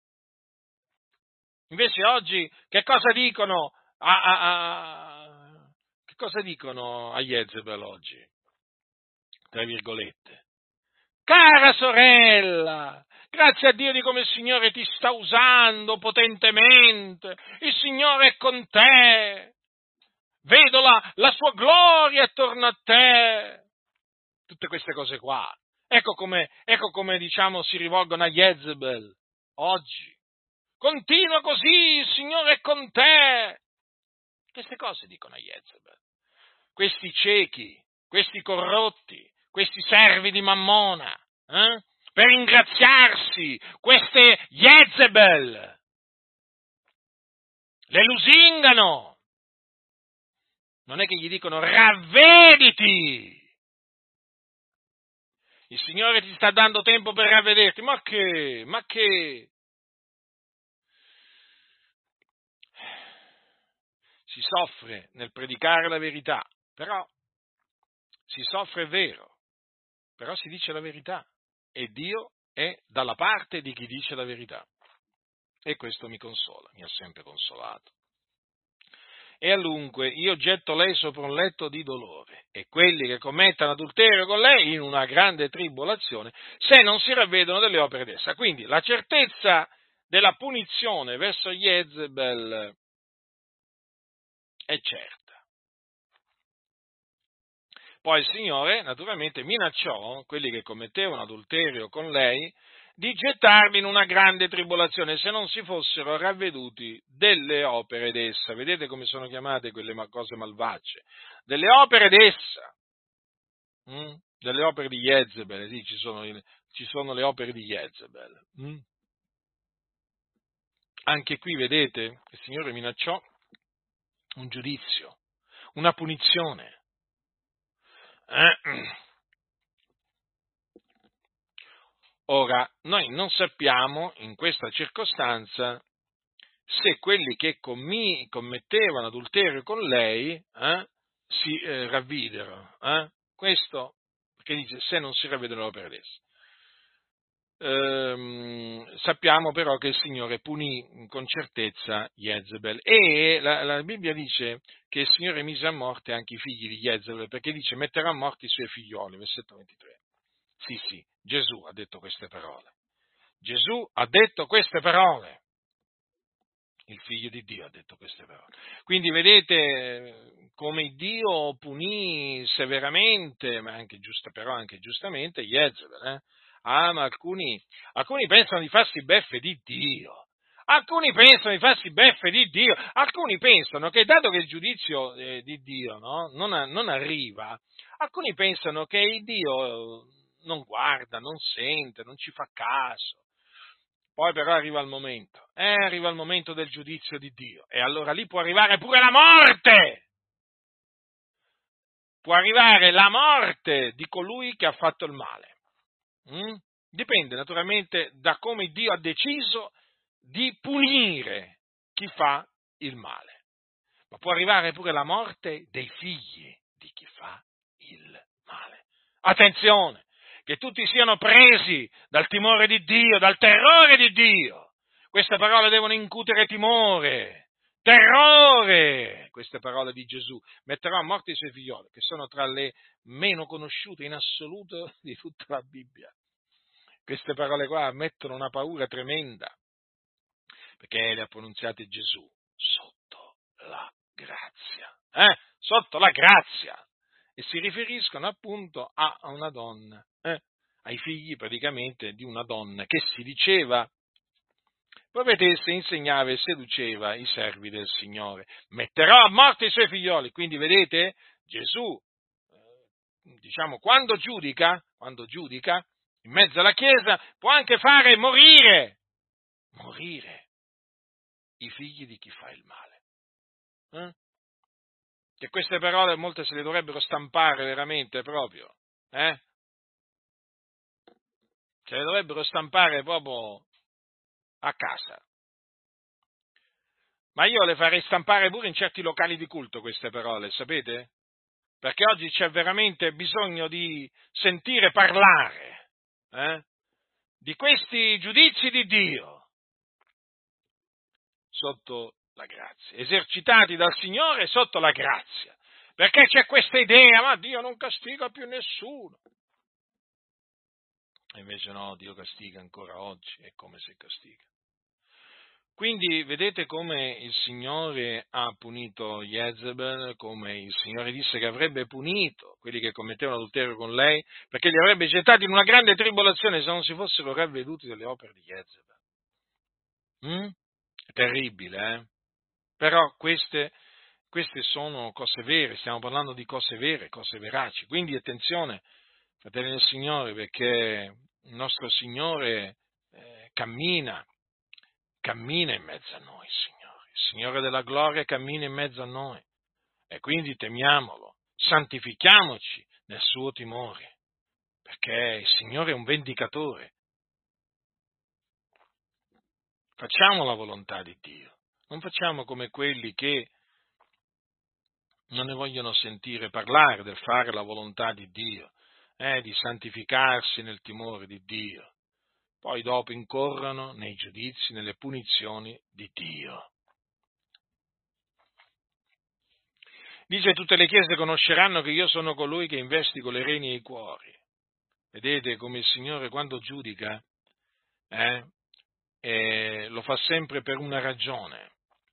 Invece oggi che cosa dicono a, a, a, che cosa dicono a Jezebel oggi? Tra virgolette. Cara sorella, grazie a Dio di come il Signore ti sta usando potentemente, il Signore è con te, vedo la, la sua gloria attorno a te, tutte queste cose qua. Ecco come, ecco come diciamo si rivolgono a Jezebel oggi. Continua così, il Signore è con te. Queste cose dicono a Jezebel. Questi ciechi, questi corrotti, questi servi di Mammona, eh? Per ingraziarsi, queste Jezebel, le lusingano. Non è che gli dicono ravvediti. Il Signore ti sta dando tempo per ravvederti. Ma che? Ma che? Si soffre nel predicare la verità, però si soffre è vero, però si dice la verità e Dio è dalla parte di chi dice la verità e questo mi consola, mi ha sempre consolato. E allunque io getto lei sopra un letto di dolore e quelli che commettono adulterio con lei in una grande tribolazione se non si ravvedono delle opere d'essa. Quindi la certezza della punizione verso Jezebel è certa. Poi il Signore, naturalmente, minacciò quelli che commettevano adulterio con lei di gettarli in una grande tribolazione se non si fossero ravveduti delle opere d'essa. Vedete come sono chiamate quelle cose malvagie? Delle opere d'essa, mm? Delle opere di Jezebel, sì, ci sono, ci sono le opere di Jezebel. Mm? Anche qui, vedete, il Signore minacciò un giudizio, una punizione. Eh? Ora, noi non sappiamo in questa circostanza se quelli che commi, commettevano adulterio con lei eh, si eh, ravvidero. Eh? Questo perché dice se non si ravvedono per adesso. Ehm, sappiamo però che il Signore punì con certezza Jezebel e la, la Bibbia dice che il Signore mise a morte anche i figli di Jezebel perché dice metterà a morte i suoi figlioli, versetto ventitré. Sì, sì, Gesù ha detto queste parole. Gesù ha detto queste parole. Il figlio di Dio ha detto queste parole. Quindi vedete come Dio punì severamente, ma anche giusta, però anche giustamente, Jezebel. Eh? Ah, ma alcuni, alcuni pensano di farsi beffe di Dio. Alcuni pensano di farsi beffe di Dio. Alcuni pensano che, dato che il giudizio eh, di Dio no, non, non arriva, alcuni pensano che il Dio non guarda, non sente, non ci fa caso. Poi però arriva il momento, eh, arriva il momento del giudizio di Dio e allora lì può arrivare pure la morte, può arrivare la morte di colui che ha fatto il male. Mm? Dipende naturalmente da come Dio ha deciso di punire chi fa il male, ma può arrivare pure la morte dei figli di chi fa il male. Attenzione! Che tutti siano presi dal timore di Dio, dal terrore di Dio. Queste parole devono incutere timore, terrore. Queste parole di Gesù. Metterò a morte i suoi figlioli, che sono tra le meno conosciute in assoluto di tutta la Bibbia. Queste parole qua mettono una paura tremenda, perché le ha pronunziate Gesù sotto la grazia. Eh? Sotto la grazia. E si riferiscono appunto a una donna, eh? ai figli praticamente di una donna che si diceva profetessa, insegnava e seduceva i servi del Signore. Metterò a morte i suoi figlioli. Quindi vedete, Gesù, eh, diciamo, quando giudica, quando giudica, in mezzo alla Chiesa, può anche fare morire, morire i figli di chi fa il male. Eh? Che queste parole molte se le dovrebbero stampare veramente proprio, eh? Se le dovrebbero stampare proprio a casa. Ma io le farei stampare pure in certi locali di culto queste parole, sapete? Perché oggi c'è veramente bisogno di sentire parlare eh? di questi giudizi di Dio sotto la grazia, esercitati dal Signore sotto la grazia. Perché c'è questa idea, ma Dio non castiga più nessuno. E invece no, Dio castiga ancora oggi, è come se castiga. Quindi vedete come il Signore ha punito Jezebel, come il Signore disse che avrebbe punito quelli che commettevano adulterio con lei, perché li avrebbe gettati in una grande tribolazione se non si fossero ravveduti delle opere di Jezebel. Mm? È terribile, eh? Però queste, queste sono cose vere, stiamo parlando di cose vere, cose veraci. Quindi attenzione, fratelli del Signore, perché il nostro Signore eh, cammina, cammina in mezzo a noi, Signore. Il Signore della gloria cammina in mezzo a noi e quindi temiamolo, santifichiamoci nel suo timore, perché il Signore è un vendicatore. Facciamo la volontà di Dio, non facciamo come quelli che non ne vogliono sentire parlare del fare la volontà di Dio, eh, di santificarsi nel timore di Dio. Poi dopo incorrono nei giudizi, nelle punizioni di Dio. Dice: tutte le chiese conosceranno che io sono colui che investigo le reni e i cuori. Vedete come il Signore quando giudica eh, eh, lo fa sempre per una ragione.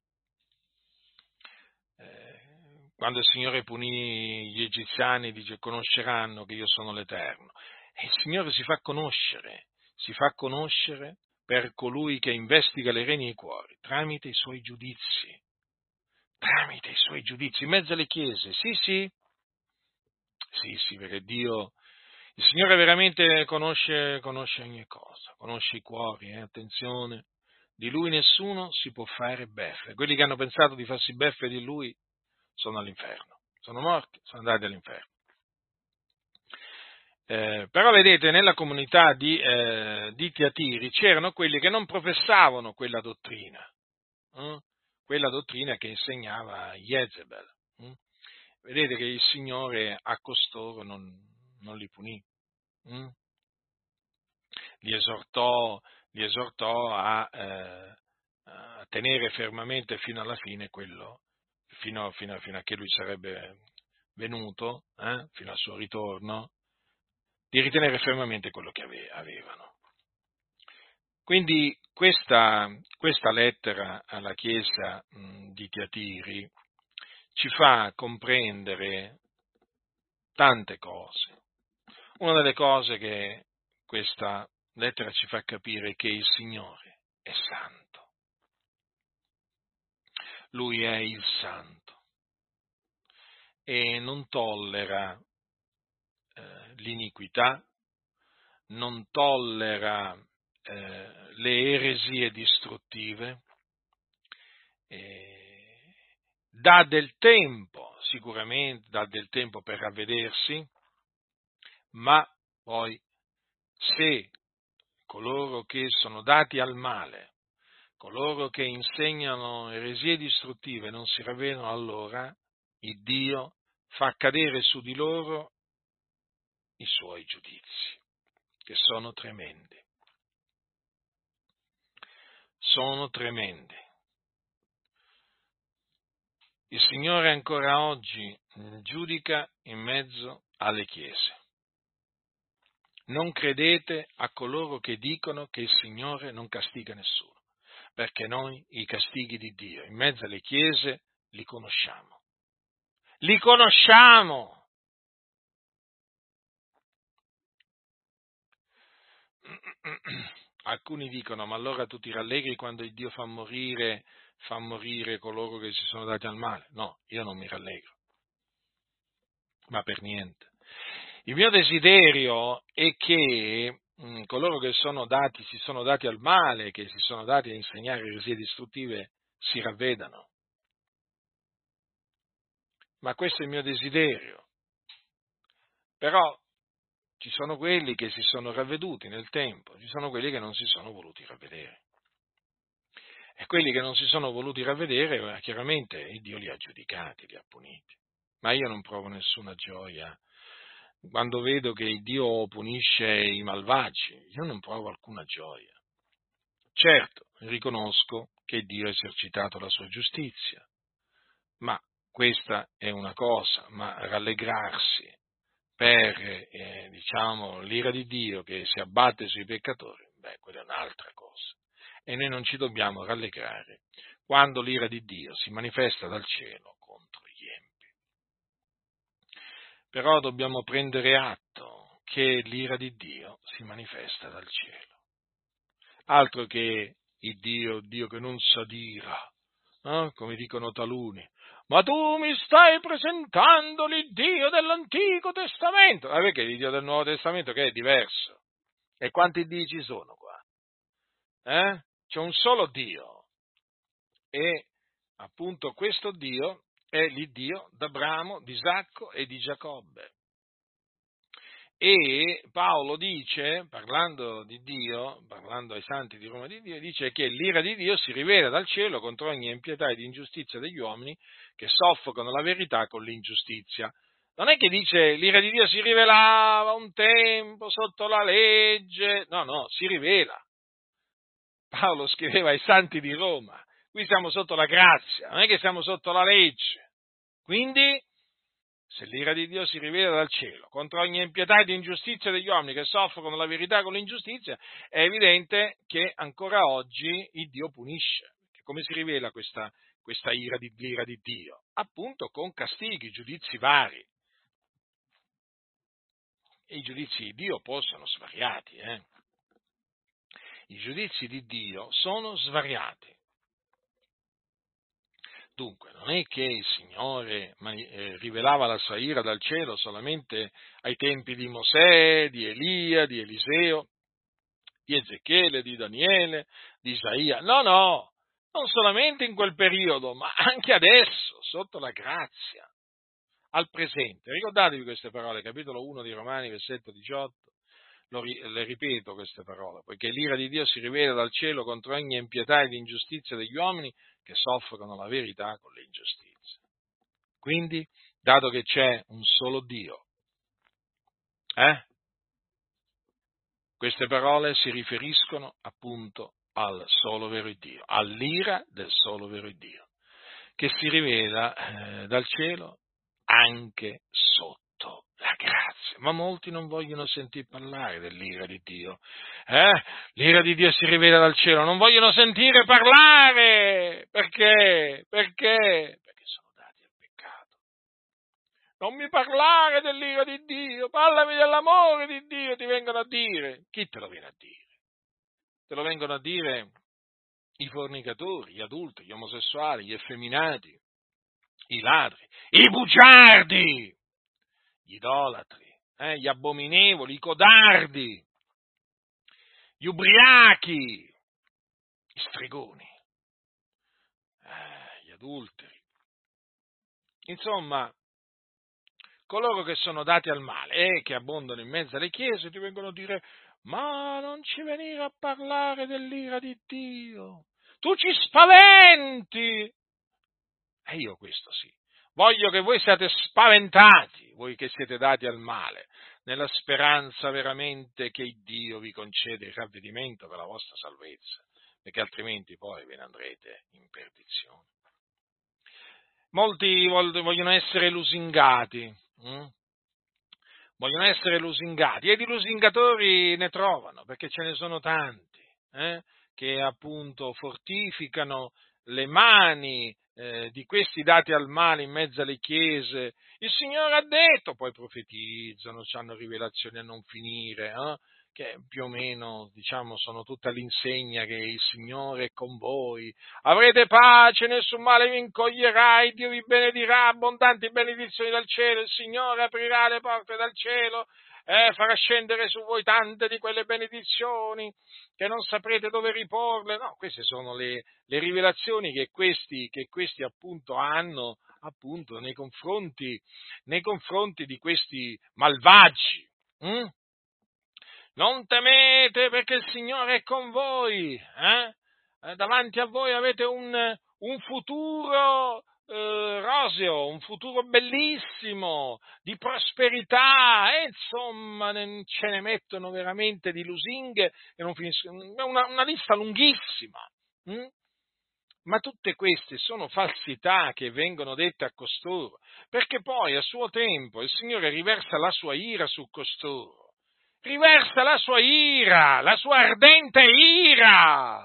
Eh, quando il Signore punì gli egiziani dice: conosceranno che io sono l'Eterno. E il Signore si fa conoscere, si fa conoscere per colui che investiga le reni e i cuori, tramite i suoi giudizi. Tramite i suoi giudizi, in mezzo alle chiese, sì, sì, sì, sì, perché Dio, il Signore veramente conosce, conosce ogni cosa, conosce i cuori, eh, attenzione, di Lui nessuno si può fare beffe, quelli che hanno pensato di farsi beffe di Lui sono all'inferno, sono morti, sono andati all'inferno. Eh, però vedete, nella comunità di, eh, di Tiatiri c'erano quelli che non professavano quella dottrina, eh? quella dottrina che insegnava Jezebel. Eh? Vedete che il Signore a costoro non, non li punì, eh? li, esortò, li esortò a, eh, a tenere fermamente fino alla fine quello, fino, fino, fino a che lui sarebbe venuto, eh? fino al suo ritorno, di ritenere fermamente quello che ave- avevano. Quindi questa, questa lettera alla Chiesa mh, di Tiatiri ci fa comprendere tante cose. Una delle cose che questa lettera ci fa capire è che il Signore è santo. Lui è il santo e non tollera eh, l'iniquità, non tollera eh, le eresie distruttive, eh, dà del tempo, sicuramente dà del tempo per ravvedersi, ma poi se coloro che sono dati al male, coloro che insegnano eresie distruttive non si ravvedono, allora il Dio fa cadere su di loro i suoi giudizi, che sono tremendi. Sono tremendi. Il Signore ancora oggi giudica in mezzo alle chiese. Non credete a coloro che dicono che il Signore non castiga nessuno, perché noi i castighi di Dio in mezzo alle chiese li conosciamo. Li conosciamo! Alcuni dicono, ma allora tu ti rallegri quando il Dio fa morire, fa morire coloro che si sono dati al male? No, io non mi rallegro, ma per niente. Il mio desiderio è che mh, coloro che sono dati, si sono dati al male, che si sono dati a insegnare eresie distruttive, si ravvedano. Ma questo è il mio desiderio. Però ci sono quelli che si sono ravveduti nel tempo, ci sono quelli che non si sono voluti ravvedere. E quelli che non si sono voluti ravvedere, chiaramente il Dio li ha giudicati, li ha puniti. Ma io non provo nessuna gioia quando vedo che il Dio punisce i malvagi, io non provo alcuna gioia. Certo, riconosco che Dio ha esercitato la sua giustizia, ma questa è una cosa, ma rallegrarsi per, eh, diciamo, l'ira di Dio che si abbatte sui peccatori, beh, quella è un'altra cosa. E noi non ci dobbiamo rallegrare quando l'ira di Dio si manifesta dal cielo contro gli empi. Però dobbiamo prendere atto che l'ira di Dio si manifesta dal cielo. Altro che il Dio, Dio che non s'adira, eh? Come dicono taluni. Ma tu mi stai presentando l'Iddio dell'Antico Testamento. Ah, perché l'Iddio del Nuovo Testamento che è diverso? E quanti Dio ci sono qua? Eh? C'è un solo Dio. E appunto questo Dio è l'Iddio d'Abramo, di Isacco e di Giacobbe. E Paolo dice, parlando di Dio, parlando ai santi di Roma di Dio, dice che l'ira di Dio si rivela dal cielo contro ogni impietà ed ingiustizia degli uomini che soffocano la verità con l'ingiustizia. Non è che dice l'ira di Dio si rivelava un tempo sotto la legge, no, no, si rivela. Paolo scriveva ai santi di Roma, qui siamo sotto la grazia, non è che siamo sotto la legge. Quindi, se l'ira di Dio si rivela dal cielo contro ogni impietà ed ingiustizia degli uomini che soffrono la verità con l'ingiustizia, è evidente che ancora oggi il Dio punisce. Come si rivela questa, questa ira, di, l'ira di Dio? Appunto con castighi, giudizi vari. E i giudizi di Dio poi sono svariati. Eh? I giudizi di Dio sono svariati. Dunque, non è che il Signore eh, rivelava la sua ira dal cielo solamente ai tempi di Mosè, di Elia, di Eliseo, di Ezechiele, di Daniele, di Isaia. No, no, non solamente in quel periodo, ma anche adesso, sotto la grazia, al presente. Ricordatevi queste parole, capitolo uno di Romani, versetto diciotto. Lo, le ripeto queste parole, poiché l'ira di Dio si rivela dal cielo contro ogni impietà ed ingiustizia degli uomini che soffrono la verità con le ingiustizie. Quindi, dato che c'è un solo Dio, eh, queste parole si riferiscono appunto al solo vero Dio, all'ira del solo vero Dio, che si rivela eh, dal cielo anche sotto La grazia, ma molti non vogliono sentir parlare dell'ira di Dio. Eh? L'ira di Dio si rivela dal cielo, non vogliono sentire parlare. Perché? Perché? Perché sono dati al peccato. Non mi parlare dell'ira di Dio, parlami dell'amore di Dio, ti vengono a dire. Chi te lo viene a dire? Te lo vengono a dire i fornicatori, gli adulti, gli omosessuali, gli effeminati, i ladri, i bugiardi, gli idolatri, eh, gli abominevoli, i codardi, gli ubriachi, gli stregoni, eh, gli adulteri. Insomma, coloro che sono dati al male e che abbondano in mezzo alle chiese ti vengono a dire: ma non ci venire a parlare dell'ira di Dio, tu ci spaventi. E io questo sì. Voglio che voi siate spaventati, voi che siete dati al male, nella speranza veramente che Dio vi concede il ravvedimento per la vostra salvezza, perché altrimenti poi ve ne andrete in perdizione. Molti vogliono essere lusingati, hm? vogliono essere lusingati, e di lusingatori ne trovano, perché ce ne sono tanti, eh? che appunto fortificano le mani eh, di questi dati al male in mezzo alle chiese. Il Signore ha detto, poi profetizzano, hanno rivelazioni a non finire, eh? che più o meno, diciamo, sono tutta l'insegna che il Signore è con voi, avrete pace, nessun male vi incoglierà, Dio vi benedirà, abbondanti benedizioni dal cielo, il Signore aprirà le porte dal cielo e farà scendere su voi tante di quelle benedizioni che non saprete dove riporle. No, queste sono le, le rivelazioni che questi, che questi appunto hanno appunto nei confronti, nei confronti di questi malvagi. Hm? Non temete perché il Signore è con voi, eh? Eh, davanti a voi avete un, un futuro eh, roseo, un futuro bellissimo, di prosperità, e insomma ne, ce ne mettono veramente di lusinghe, e non finiscono, una, una lista lunghissima. Hm? Ma tutte queste sono falsità che vengono dette a costoro, perché poi a suo tempo il Signore riversa la sua ira su costoro. Riversa la sua ira, la sua ardente ira,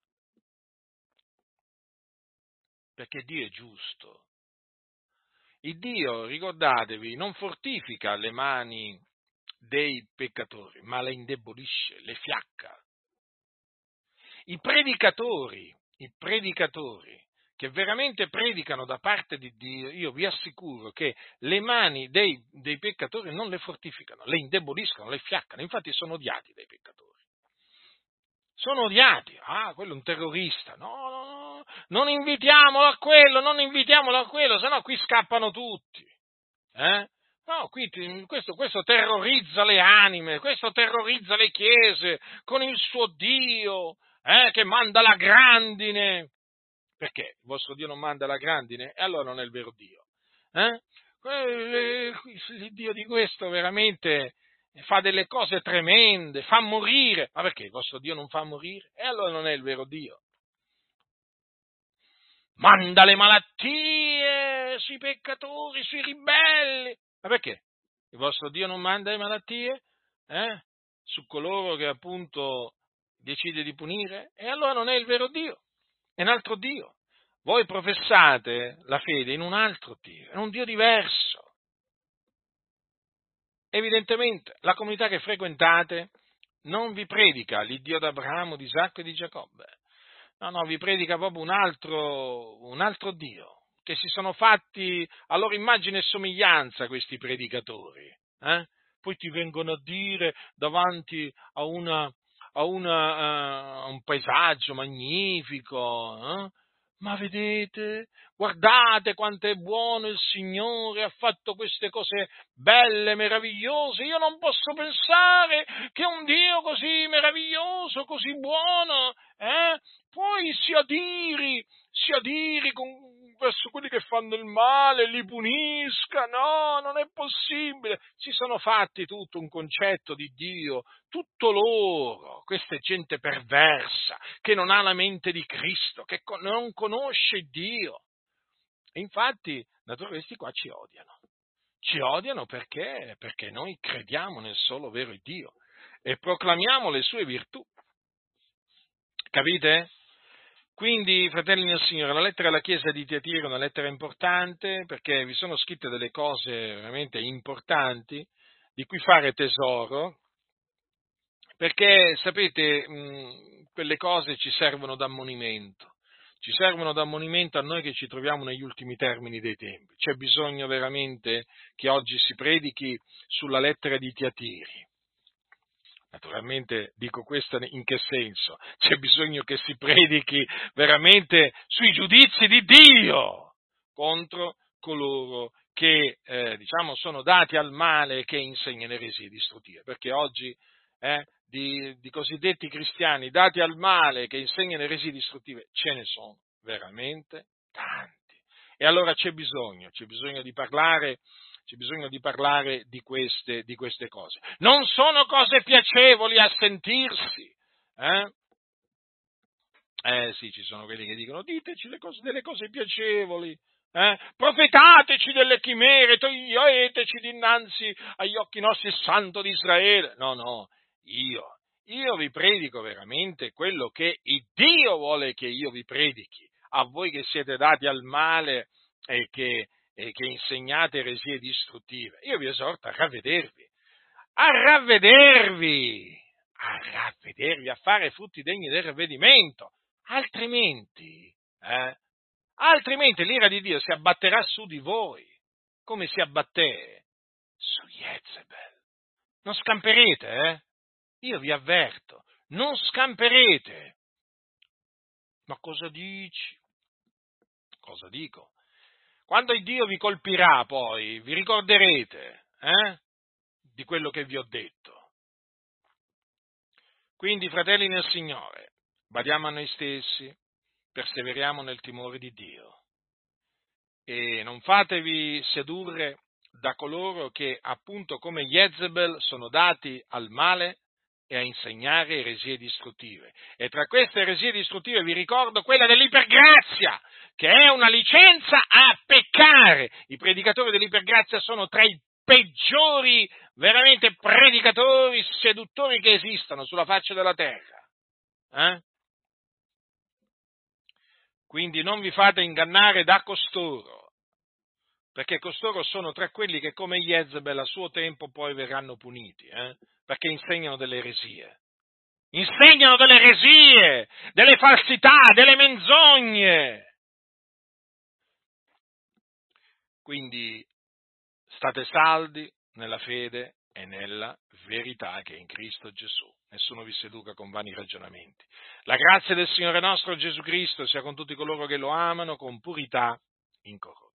perché Dio è giusto. Il Dio, ricordatevi, non fortifica le mani dei peccatori, ma le indebolisce, le fiacca. I predicatori, i predicatori che veramente predicano da parte di Dio, io vi assicuro che le mani dei, dei peccatori non le fortificano, le indeboliscono, le fiaccano, infatti sono odiati dai peccatori. Sono odiati, ah, quello è un terrorista, no, no, no, non invitiamolo a quello, non invitiamolo a quello, sennò qui scappano tutti, eh? No, qui questo, questo terrorizza le anime, questo terrorizza le chiese con il suo Dio, eh, che manda la grandine. Perché il vostro Dio non manda la grandine? E allora non è il vero Dio. Eh? Il Dio di questo veramente fa delle cose tremende, fa morire. Ma perché il vostro Dio non fa morire? E allora non è il vero Dio. Manda le malattie sui peccatori, sui ribelli. Ma perché? Il vostro Dio non manda le malattie? Eh? Su coloro che appunto decide di punire? E allora non è il vero Dio, è un altro Dio. Voi professate la fede in un altro Dio, in un Dio diverso. Evidentemente la comunità che frequentate non vi predica l'Iddio d'Abramo, di Isacco e di Giacobbe. No, no, vi predica proprio un altro, un altro Dio, che si sono fatti a loro immagine e somiglianza questi predicatori. Eh? Poi ti vengono a dire davanti a, una, a, una, uh, a un paesaggio magnifico, eh? Ma vedete, guardate quanto è buono il Signore, ha fatto queste cose belle, meravigliose. Io non posso pensare che un Dio così meraviglioso, così buono, eh, poi si adiri, si adiri con, verso quelli che fanno il male, li punisca. No, non è possibile. Si sono fatti tutto un concetto di Dio, tutto loro. Questa è gente perversa, che non ha la mente di Cristo, che non conosce Dio. E infatti, naturalmente, questi qua ci odiano. Ci odiano perché? Perché noi crediamo nel solo vero Dio e proclamiamo le sue virtù. Capite? Quindi, fratelli nel Signore, la lettera alla Chiesa di Tiatira è una lettera importante perché vi sono scritte delle cose veramente importanti di cui fare tesoro, perché, sapete, mh, quelle cose ci servono d'ammonimento, ci servono d'ammonimento a noi che ci troviamo negli ultimi termini dei tempi. C'è bisogno veramente che oggi si predichi sulla lettera di Tiatiri. Naturalmente dico questo in che senso? C'è bisogno che si predichi veramente sui giudizi di Dio contro coloro che eh, diciamo sono dati al male e che insegnano eresie distruttive, perché oggi eh, di, di cosiddetti cristiani dati al male che insegnano eresie distruttive ce ne sono veramente tanti. E allora c'è bisogno, c'è bisogno di parlare C'è bisogno di parlare di queste, di queste cose. Non sono cose piacevoli a sentirsi. Eh? eh sì, ci sono quelli che dicono, diteci le cose, delle cose piacevoli, eh? Profetateci delle chimere, toglieteci dinanzi agli occhi nostri il santo di Israele. No, no, io, io vi predico veramente quello che il Dio vuole che io vi predichi. A voi che siete dati al male e che e che insegnate eresie distruttive. Io vi esorto a ravvedervi, a ravvedervi, a ravvedervi, a fare frutti degni del ravvedimento, altrimenti, eh, altrimenti l'ira di Dio si abbatterà su di voi, come si abbatté su Jezebel. Non scamperete, eh? Io vi avverto, non scamperete. Ma cosa dici? Cosa dico? Quando il Dio vi colpirà poi, vi ricorderete eh, di quello che vi ho detto. Quindi, fratelli nel Signore, badiamo a noi stessi, perseveriamo nel timore di Dio e non fatevi sedurre da coloro che, appunto come Jezebel, sono dati al male e a insegnare eresie distruttive. E tra queste eresie distruttive vi ricordo quella dell'ipergrazia, che è una licenza a peccare. I predicatori dell'ipergrazia sono tra i peggiori, veramente, predicatori, seduttori che esistano sulla faccia della terra. Eh? Quindi non vi fate ingannare da costoro, perché costoro sono tra quelli che come Jezebel a suo tempo poi verranno puniti, eh? Perché insegnano delle eresie. Insegnano delle eresie, delle falsità, delle menzogne. Quindi state saldi nella fede e nella verità che è in Cristo Gesù. Nessuno vi seduca con vani ragionamenti. La grazia del Signore nostro Gesù Cristo sia con tutti coloro che lo amano con purità incorrotta.